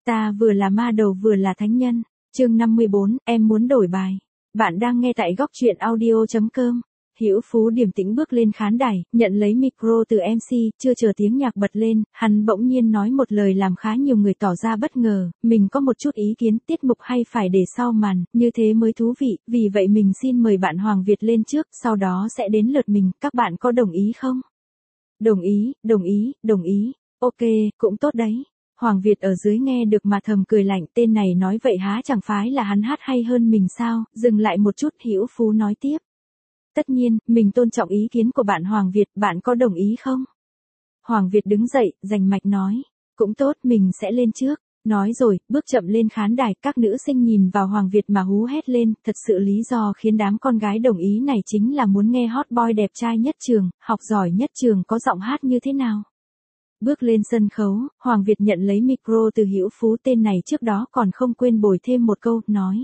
Ta vừa là ma đầu vừa là thánh nhân. Chương 54, em muốn đổi bài. Bạn đang nghe tại góc truyện audio.com. Hữu Phú điềm tĩnh bước lên khán đài, nhận lấy micro từ MC, chưa chờ tiếng nhạc bật lên, hắn bỗng nhiên nói một lời làm khá nhiều người tỏ ra bất ngờ, mình có một chút ý kiến tiết mục hay phải để sau màn, như thế mới thú vị, vì vậy mình xin mời bạn Hoàng Việt lên trước, sau đó sẽ đến lượt mình, các bạn có đồng ý không? Đồng ý, ok, cũng tốt đấy. Hoàng Việt ở dưới nghe được mà thầm cười lạnh, tên này nói vậy há chẳng phải là hắn hát hay hơn mình sao, dừng lại một chút Hữu Phú nói tiếp. Tất nhiên, mình tôn trọng ý kiến của bạn Hoàng Việt, bạn có đồng ý không? Hoàng Việt đứng dậy, rành mạch nói, cũng tốt, mình sẽ lên trước. Nói rồi, bước chậm lên khán đài, các nữ sinh nhìn vào Hoàng Việt mà hú hét lên, thật sự lý do khiến đám con gái đồng ý này chính là muốn nghe hot boy đẹp trai nhất trường, học giỏi nhất trường có giọng hát như thế nào. Bước lên sân khấu, Hoàng Việt nhận lấy micro từ Hữu Phú, tên này trước đó còn không quên bồi thêm một câu, nói.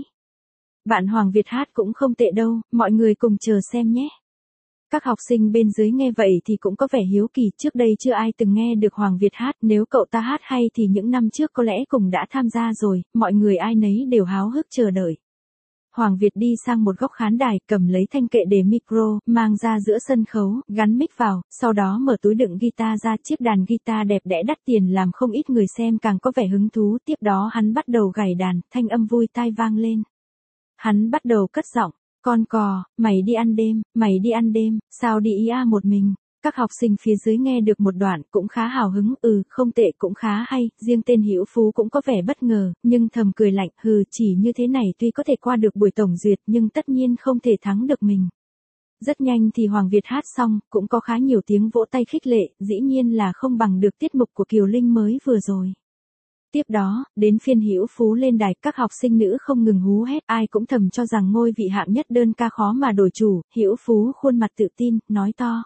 Bạn Hoàng Việt hát cũng không tệ đâu, mọi người cùng chờ xem nhé. Các học sinh bên dưới nghe vậy thì cũng có vẻ hiếu kỳ, trước đây chưa ai từng nghe được Hoàng Việt hát, nếu cậu ta hát hay thì những năm trước có lẽ cùng đã tham gia rồi, mọi người ai nấy đều háo hức chờ đợi. Hoàng Việt đi sang một góc khán đài, cầm lấy thanh kệ để micro, mang ra giữa sân khấu, gắn mic vào, sau đó mở túi đựng guitar ra, chiếc đàn guitar đẹp đẽ đắt tiền làm không ít người xem càng có vẻ hứng thú, tiếp đó hắn bắt đầu gảy đàn, thanh âm vui tai vang lên. Hắn bắt đầu cất giọng, con cò, mày đi ăn đêm, sao đi ý a một mình. Các học sinh phía dưới nghe được một đoạn cũng khá hào hứng, không tệ cũng khá hay, riêng tên Hữu Phú cũng có vẻ bất ngờ, nhưng thầm cười lạnh, chỉ như thế này tuy có thể qua được buổi tổng duyệt nhưng tất nhiên không thể thắng được mình. Rất nhanh thì Hoàng Việt hát xong, cũng có khá nhiều tiếng vỗ tay khích lệ, dĩ nhiên là không bằng được tiết mục của Kiều Linh mới vừa rồi. Tiếp đó, đến phiên Hữu Phú lên đài, các học sinh nữ không ngừng hú hét, ai cũng thầm cho rằng ngôi vị hạng nhất đơn ca khó mà đổi chủ, Hữu Phú khuôn mặt tự tin, nói to.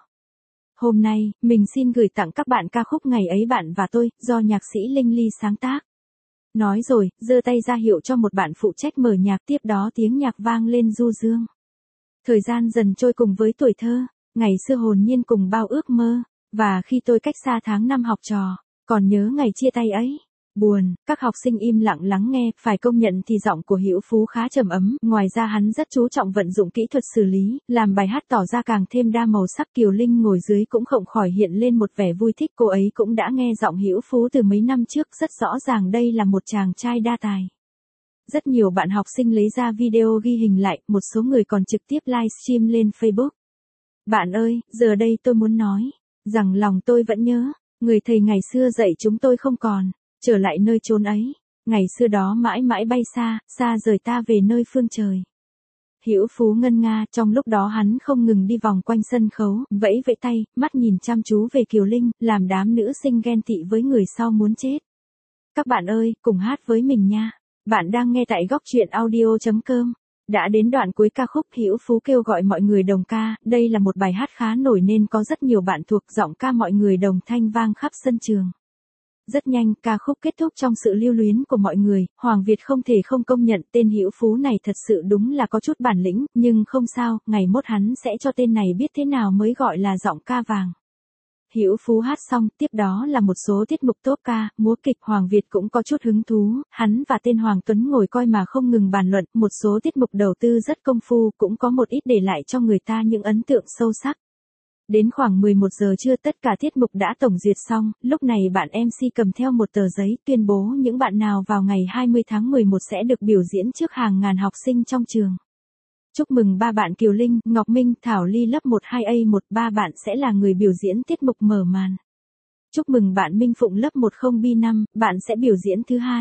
Hôm nay, mình xin gửi tặng các bạn ca khúc Ngày ấy bạn và tôi, do nhạc sĩ Linh Ly sáng tác. Nói rồi, giơ tay ra hiệu cho một bạn phụ trách mở nhạc, tiếp đó tiếng nhạc vang lên du dương. Thời gian dần trôi cùng với tuổi thơ, ngày xưa hồn nhiên cùng bao ước mơ, và khi tôi cách xa tháng năm học trò, còn nhớ ngày chia tay ấy. Buồn, các học sinh im lặng lắng nghe, phải công nhận thì giọng của Hữu Phú khá trầm ấm, ngoài ra hắn rất chú trọng vận dụng kỹ thuật xử lý, làm bài hát tỏ ra càng thêm đa màu sắc. Kiều Linh ngồi dưới cũng không khỏi hiện lên một vẻ vui thích, cô ấy cũng đã nghe giọng Hữu Phú từ mấy năm trước, rất rõ ràng đây là một chàng trai đa tài. Rất nhiều bạn học sinh lấy ra video ghi hình lại, một số người còn trực tiếp livestream lên Facebook. Bạn ơi, giờ đây tôi muốn nói, rằng lòng tôi vẫn nhớ, người thầy ngày xưa dạy chúng tôi không còn. Trở lại nơi chốn ấy, ngày xưa đó mãi mãi bay xa, xa rời ta về nơi phương trời. Hữu Phú ngân nga, trong lúc đó hắn không ngừng đi vòng quanh sân khấu, vẫy vẫy tay, mắt nhìn chăm chú về Kiều Linh, làm đám nữ sinh ghen tị với người sau muốn chết. Các bạn ơi, cùng hát với mình nha. Bạn đang nghe tại góc truyện audio.com. Đã đến đoạn cuối ca khúc, Hữu Phú kêu gọi mọi người đồng ca, đây là một bài hát khá nổi nên có rất nhiều bạn thuộc, giọng ca mọi người đồng thanh vang khắp sân trường. Rất nhanh, ca khúc kết thúc trong sự lưu luyến của mọi người, Hoàng Việt không thể không công nhận tên Hữu Phú này thật sự đúng là có chút bản lĩnh, nhưng không sao, ngày mốt hắn sẽ cho tên này biết thế nào mới gọi là giọng ca vàng. Hữu Phú hát xong, tiếp đó là một số tiết mục tốp ca, múa kịch. Hoàng Việt cũng có chút hứng thú, hắn và tên Hoàng Tuấn ngồi coi mà không ngừng bàn luận, một số tiết mục đầu tư rất công phu, cũng có một ít để lại cho người ta những ấn tượng sâu sắc. Đến khoảng 11 giờ trưa tất cả tiết mục đã tổng duyệt xong, lúc này bạn MC cầm theo một tờ giấy tuyên bố những bạn nào vào ngày 20 tháng 11 sẽ được biểu diễn trước hàng ngàn học sinh trong trường. Chúc mừng 3 bạn Kiều Linh, Ngọc Minh, Thảo Ly lớp 12A1, 3 bạn sẽ là người biểu diễn tiết mục mở màn. Chúc mừng bạn Minh Phụng lớp 10B5, bạn sẽ biểu diễn thứ hai.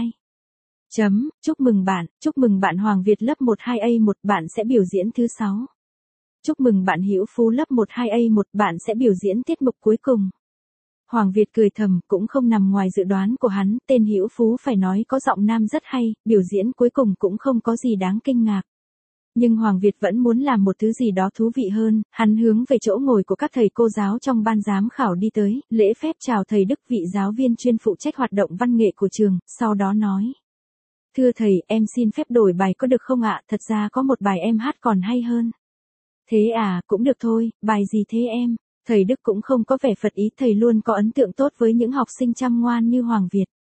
Chúc mừng bạn Hoàng Việt lớp 12A1, bạn sẽ biểu diễn thứ 6. Chúc mừng bạn Hữu Phú lớp 12A1, bạn sẽ biểu diễn tiết mục cuối cùng. Hoàng Việt cười thầm, cũng không nằm ngoài dự đoán của hắn, tên Hữu Phú phải nói có giọng nam rất hay, biểu diễn cuối cùng cũng không có gì đáng kinh ngạc. Nhưng Hoàng Việt vẫn muốn làm một thứ gì đó thú vị hơn, hắn hướng về chỗ ngồi của các thầy cô giáo trong ban giám khảo đi tới, lễ phép chào thầy Đức, vị giáo viên chuyên phụ trách hoạt động văn nghệ của trường, sau đó nói. Thưa thầy, em xin phép đổi bài có được không ạ, thật ra có một bài em hát còn hay hơn. Thế à, cũng được thôi, bài gì thế em? Thầy Đức cũng không có vẻ phật ý, thầy luôn có ấn tượng tốt với những học sinh chăm ngoan như Hoàng Việt.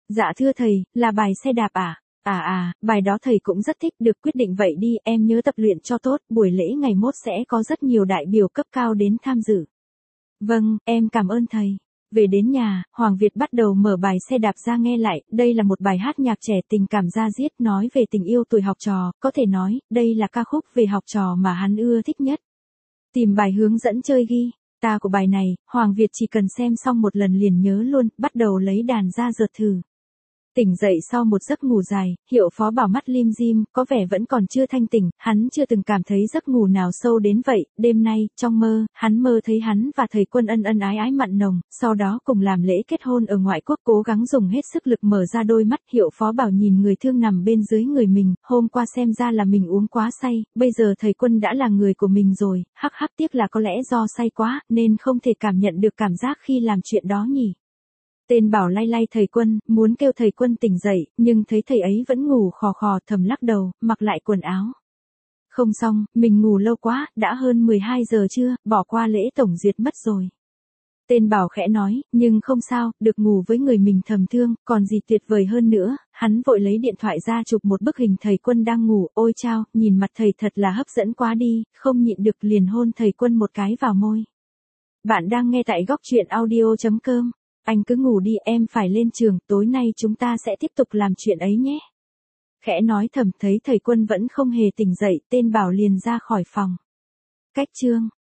Dạ thưa thầy, là bài xe đạp à? Bài đó thầy cũng rất thích, được quyết định vậy đi, em nhớ tập luyện cho tốt, buổi lễ ngày mốt sẽ có rất nhiều đại biểu cấp cao đến tham dự. Vâng, em cảm ơn thầy. Về đến nhà, Hoàng Việt bắt đầu mở bài xe đạp ra nghe lại, đây là một bài hát nhạc trẻ tình cảm da diết nói về tình yêu tuổi học trò, có thể nói, đây là ca khúc về học trò mà hắn ưa thích nhất. Tìm bài hướng dẫn chơi ghi, ta của bài này, Hoàng Việt chỉ cần xem xong một lần liền nhớ luôn, bắt đầu lấy đàn ra dợt thử. Tỉnh dậy sau một giấc ngủ dài, Hiệu Phó bảo mắt lim dim, có vẻ vẫn còn chưa thanh tỉnh, hắn chưa từng cảm thấy giấc ngủ nào sâu đến vậy, đêm nay, trong mơ, hắn mơ thấy hắn và thầy Quân ân ân ái ái mặn nồng, sau đó cùng làm lễ kết hôn ở ngoại quốc, cố gắng dùng hết sức lực mở ra đôi mắt, Hiệu Phó bảo nhìn người thương nằm bên dưới người mình, hôm qua xem ra là mình uống quá say, bây giờ thầy Quân đã là người của mình rồi, hắc hắc tiếc là có lẽ do say quá, nên không thể cảm nhận được cảm giác khi làm chuyện đó nhỉ. Tên Bảo lay lay thầy Quân, muốn kêu thầy Quân tỉnh dậy, nhưng thấy thầy ấy vẫn ngủ khò khò, thầm lắc đầu, mặc lại quần áo. Không xong, mình ngủ lâu quá, đã hơn 12 giờ trưa, bỏ qua lễ tổng duyệt mất rồi. Tên Bảo khẽ nói, nhưng không sao, được ngủ với người mình thầm thương, còn gì tuyệt vời hơn nữa, hắn vội lấy điện thoại ra chụp một bức hình thầy Quân đang ngủ, ôi chao, nhìn mặt thầy thật là hấp dẫn quá đi, không nhịn được liền hôn thầy Quân một cái vào môi. Bạn đang nghe tại góc truyện audio.com. Anh cứ ngủ đi, em phải lên trường, tối nay chúng ta sẽ tiếp tục làm chuyện ấy nhé. Khẽ nói thầm thấy thầy Quân vẫn không hề tỉnh dậy, tên Bảo liền ra khỏi phòng. Cách chương